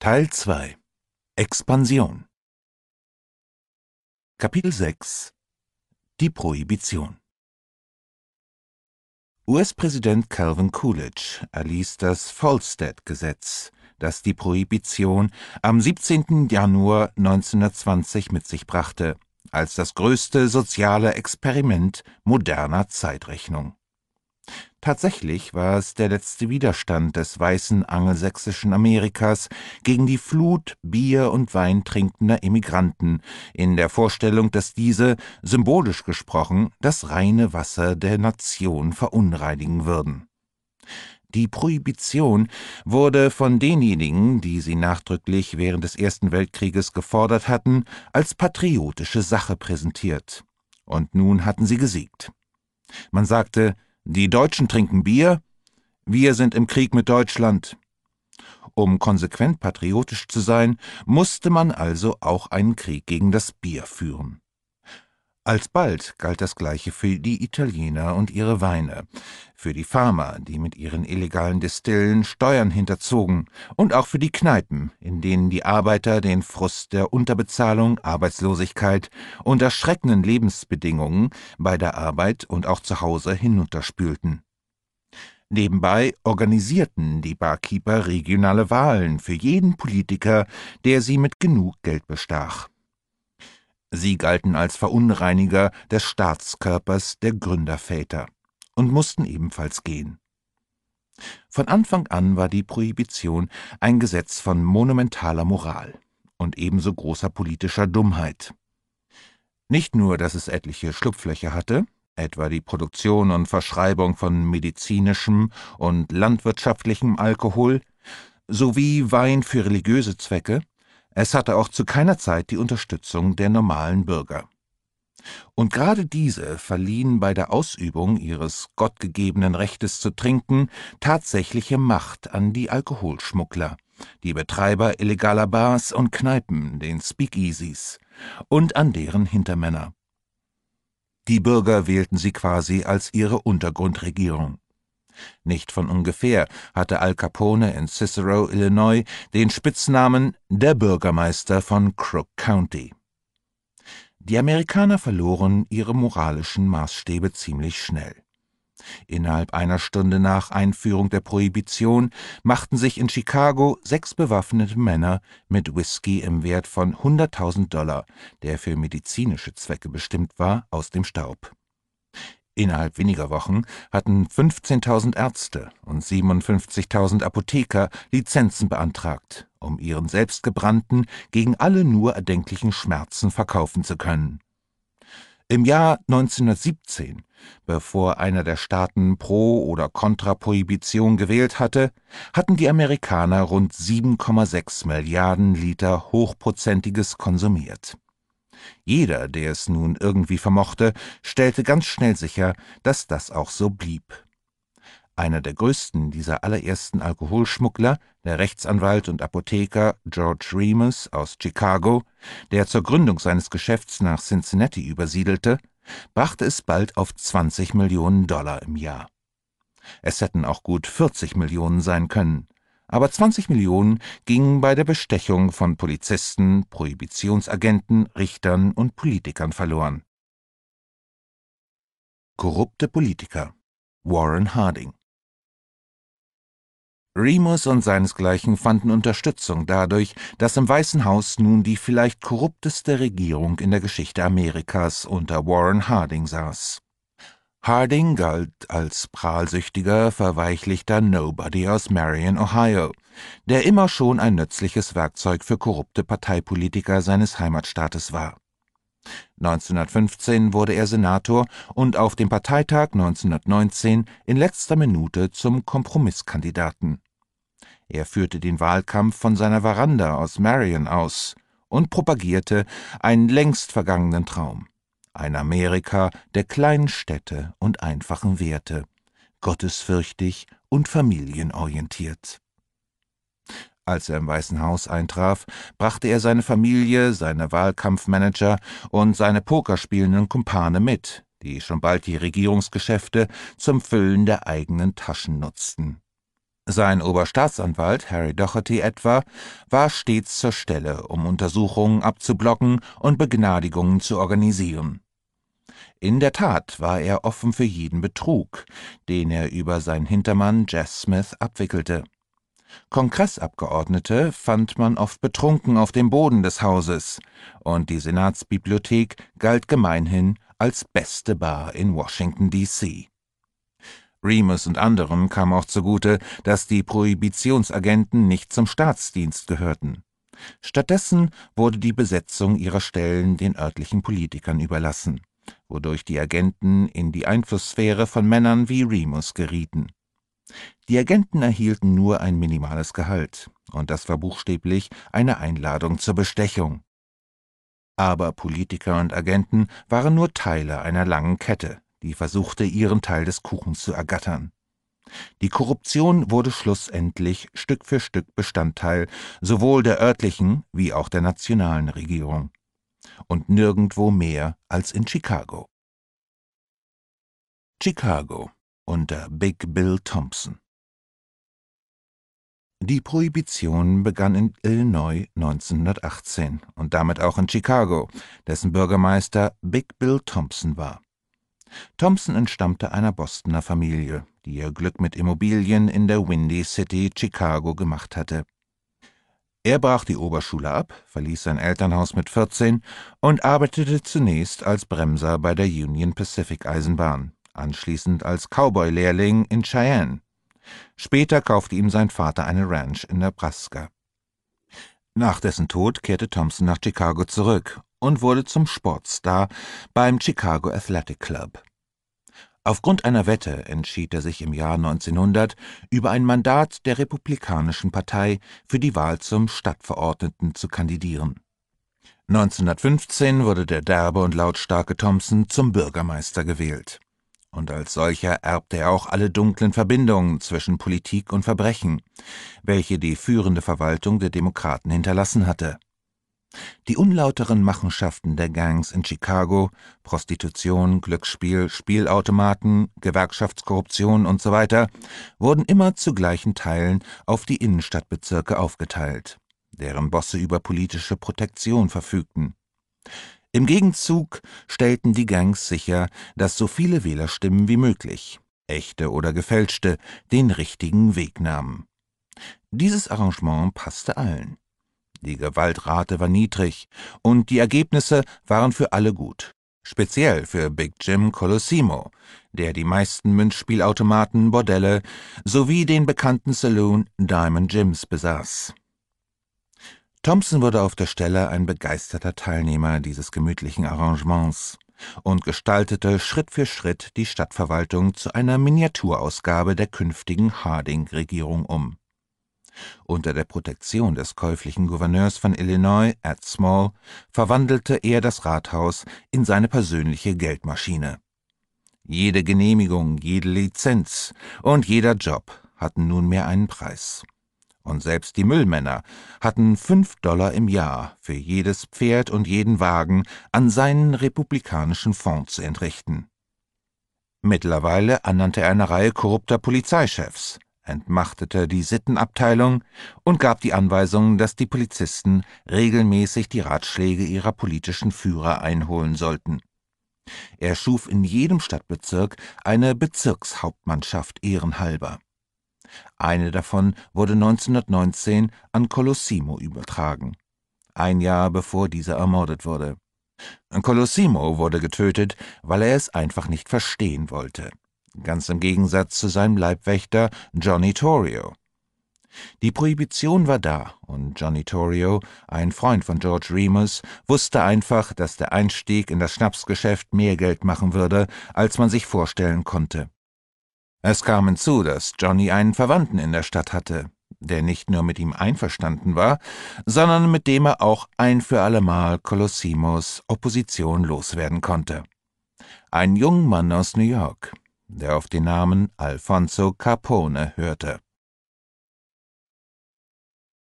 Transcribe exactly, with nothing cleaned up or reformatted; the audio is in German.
Teil zwei Expansion Kapitel sechs Die Prohibition U S-Präsident Calvin Coolidge erließ das Volstead-Gesetz, das die Prohibition am siebzehnten Januar neunzehnhundertzwanzig mit sich brachte, als das größte soziale Experiment moderner Zeitrechnung. Tatsächlich war es der letzte Widerstand des weißen angelsächsischen Amerikas gegen die Flut Bier- und Wein trinkender Emigranten in der Vorstellung, dass diese, symbolisch gesprochen, das reine Wasser der Nation verunreinigen würden. Die Prohibition wurde von denjenigen, die sie nachdrücklich während des Ersten Weltkrieges gefordert hatten, als patriotische Sache präsentiert. Und nun hatten sie gesiegt. Man sagte: Die Deutschen trinken Bier, wir sind im Krieg mit Deutschland. Um konsequent patriotisch zu sein, musste man also auch einen Krieg gegen das Bier führen. Alsbald galt das Gleiche für die Italiener und ihre Weine, für die Farmer, die mit ihren illegalen Destillen Steuern hinterzogen, und auch für die Kneipen, in denen die Arbeiter den Frust der Unterbezahlung, Arbeitslosigkeit und erschreckenden Lebensbedingungen bei der Arbeit und auch zu Hause hinunterspülten. Nebenbei organisierten die Barkeeper regionale Wahlen für jeden Politiker, der sie mit genug Geld bestach. Sie galten als Verunreiniger des Staatskörpers der Gründerväter und mussten ebenfalls gehen. Von Anfang an war die Prohibition ein Gesetz von monumentaler Moral und ebenso großer politischer Dummheit. Nicht nur, dass es etliche Schlupflöcher hatte, etwa die Produktion und Verschreibung von medizinischem und landwirtschaftlichem Alkohol sowie Wein für religiöse Zwecke, es hatte auch zu keiner Zeit die Unterstützung der normalen Bürger. Und gerade diese verliehen bei der Ausübung ihres gottgegebenen Rechtes zu trinken tatsächliche Macht an die Alkoholschmuggler, die Betreiber illegaler Bars und Kneipen, den Speakeasies, und an deren Hintermänner. Die Bürger wählten sie quasi als ihre Untergrundregierung. Nicht von ungefähr hatte Al Capone in Cicero, Illinois, den Spitznamen »der Bürgermeister von Crook County«. Die Amerikaner verloren ihre moralischen Maßstäbe ziemlich schnell. Innerhalb einer Stunde nach Einführung der Prohibition machten sich in Chicago sechs bewaffnete Männer mit Whisky im Wert von hunderttausend Dollar, der für medizinische Zwecke bestimmt war, aus dem Staub. Innerhalb weniger Wochen hatten fünfzehntausend Ärzte und siebenundfünfzigtausend Apotheker Lizenzen beantragt, um ihren selbstgebrannten gegen alle nur erdenklichen Schmerzen verkaufen zu können. Im Jahr neunzehnhundertsiebzehn, bevor einer der Staaten Pro- oder Kontra-Prohibition gewählt hatte, hatten die Amerikaner rund sieben Komma sechs Milliarden Liter Hochprozentiges konsumiert. Jeder, der es nun irgendwie vermochte, stellte ganz schnell sicher, dass das auch so blieb. Einer der größten dieser allerersten Alkoholschmuggler, der Rechtsanwalt und Apotheker George Remus aus Chicago, der zur Gründung seines Geschäfts nach Cincinnati übersiedelte, brachte es bald auf zwanzig Millionen Dollar im Jahr. Es hätten auch gut vierzig Millionen sein können. Aber zwanzig Millionen gingen bei der Bestechung von Polizisten, Prohibitionsagenten, Richtern und Politikern verloren. Korrupte Politiker. Warren Harding. Remus und seinesgleichen fanden Unterstützung dadurch, dass im Weißen Haus nun die vielleicht korrupteste Regierung in der Geschichte Amerikas unter Warren Harding saß. Harding galt als prahlsüchtiger, verweichlichter Nobody aus Marion, Ohio, der immer schon ein nützliches Werkzeug für korrupte Parteipolitiker seines Heimatstaates war. neunzehnhundertfünfzehn wurde er Senator und auf dem Parteitag neunzehnhundertneunzehn in letzter Minute zum Kompromisskandidaten. Er führte den Wahlkampf von seiner Veranda aus Marion aus und propagierte einen längst vergangenen Traum. Ein Amerika der kleinen Städte und einfachen Werte, gottesfürchtig und familienorientiert. Als er im Weißen Haus eintraf, brachte er seine Familie, seine Wahlkampfmanager und seine pokerspielenden Kumpane mit, die schon bald die Regierungsgeschäfte zum Füllen der eigenen Taschen nutzten. Sein Oberstaatsanwalt, Harry Doherty etwa, war stets zur Stelle, um Untersuchungen abzublocken und Begnadigungen zu organisieren. In der Tat war er offen für jeden Betrug, den er über seinen Hintermann Jas Smith abwickelte. Kongressabgeordnete fand man oft betrunken auf dem Boden des Hauses, und die Senatsbibliothek galt gemeinhin als beste Bar in Washington, D C Remus und anderen kam auch zugute, dass die Prohibitionsagenten nicht zum Staatsdienst gehörten. Stattdessen wurde die Besetzung ihrer Stellen den örtlichen Politikern überlassen, wodurch die Agenten in die Einflusssphäre von Männern wie Remus gerieten. Die Agenten erhielten nur ein minimales Gehalt, und das war buchstäblich eine Einladung zur Bestechung. Aber Politiker und Agenten waren nur Teile einer langen Kette, die versuchte, ihren Teil des Kuchens zu ergattern. Die Korruption wurde schlussendlich Stück für Stück Bestandteil sowohl der örtlichen wie auch der nationalen Regierung. Und nirgendwo mehr als in Chicago. Chicago unter Big Bill Thompson. Die Prohibition begann in Illinois neunzehnhundertachtzehn und damit auch in Chicago, dessen Bürgermeister Big Bill Thompson war. Thompson entstammte einer Bostoner Familie, die ihr Glück mit Immobilien in der Windy City, Chicago, gemacht hatte. Er brach die Oberschule ab, verließ sein Elternhaus mit vierzehn und arbeitete zunächst als Bremser bei der Union Pacific Eisenbahn, anschließend als Cowboy-Lehrling in Cheyenne. Später kaufte ihm sein Vater eine Ranch in Nebraska. Nach dessen Tod kehrte Thompson nach Chicago zurück und wurde zum Sportstar beim Chicago Athletic Club. Aufgrund einer Wette entschied er sich im Jahr neunzehnhundert über ein Mandat der Republikanischen Partei für die Wahl zum Stadtverordneten zu kandidieren. neunzehnhundertfünfzehn wurde der derbe und lautstarke Thompson zum Bürgermeister gewählt. Und als solcher erbte er auch alle dunklen Verbindungen zwischen Politik und Verbrechen, welche die führende Verwaltung der Demokraten hinterlassen hatte. Die unlauteren Machenschaften der Gangs in Chicago, Prostitution, Glücksspiel, Spielautomaten, Gewerkschaftskorruption usw. wurden immer zu gleichen Teilen auf die Innenstadtbezirke aufgeteilt, deren Bosse über politische Protektion verfügten. Im Gegenzug stellten die Gangs sicher, dass so viele Wählerstimmen wie möglich, echte oder gefälschte, den richtigen Weg nahmen. Dieses Arrangement passte allen. Die Gewaltrate war niedrig und die Ergebnisse waren für alle gut, speziell für Big Jim Colosimo, der die meisten Münzspielautomaten, Bordelle sowie den bekannten Saloon Diamond Jims besaß. Thompson wurde auf der Stelle ein begeisterter Teilnehmer dieses gemütlichen Arrangements und gestaltete Schritt für Schritt die Stadtverwaltung zu einer Miniaturausgabe der künftigen Harding-Regierung um. Unter der Protektion des käuflichen Gouverneurs von Illinois, Ed Small, verwandelte er das Rathaus in seine persönliche Geldmaschine. Jede Genehmigung, jede Lizenz und jeder Job hatten nunmehr einen Preis. Und selbst die Müllmänner hatten fünf Dollar im Jahr für jedes Pferd und jeden Wagen an seinen republikanischen Fonds zu entrichten. Mittlerweile ernannte er eine Reihe korrupter Polizeichefs, entmachtete die Sittenabteilung und gab die Anweisung, dass die Polizisten regelmäßig die Ratschläge ihrer politischen Führer einholen sollten. Er schuf in jedem Stadtbezirk eine Bezirkshauptmannschaft ehrenhalber. Eine davon wurde neunzehnhundertneunzehn an Colosimo übertragen, ein Jahr bevor dieser ermordet wurde. Colosimo wurde getötet, weil er es einfach nicht verstehen wollte, ganz im Gegensatz zu seinem Leibwächter Johnny Torrio. Die Prohibition war da, und Johnny Torrio, ein Freund von George Remus, wusste einfach, dass der Einstieg in das Schnapsgeschäft mehr Geld machen würde, als man sich vorstellen konnte. Es kam hinzu, dass Johnny einen Verwandten in der Stadt hatte, der nicht nur mit ihm einverstanden war, sondern mit dem er auch ein für allemal Colosimos Opposition loswerden konnte. Ein junger Mann aus New York, der auf den Namen Alfonso Capone hörte.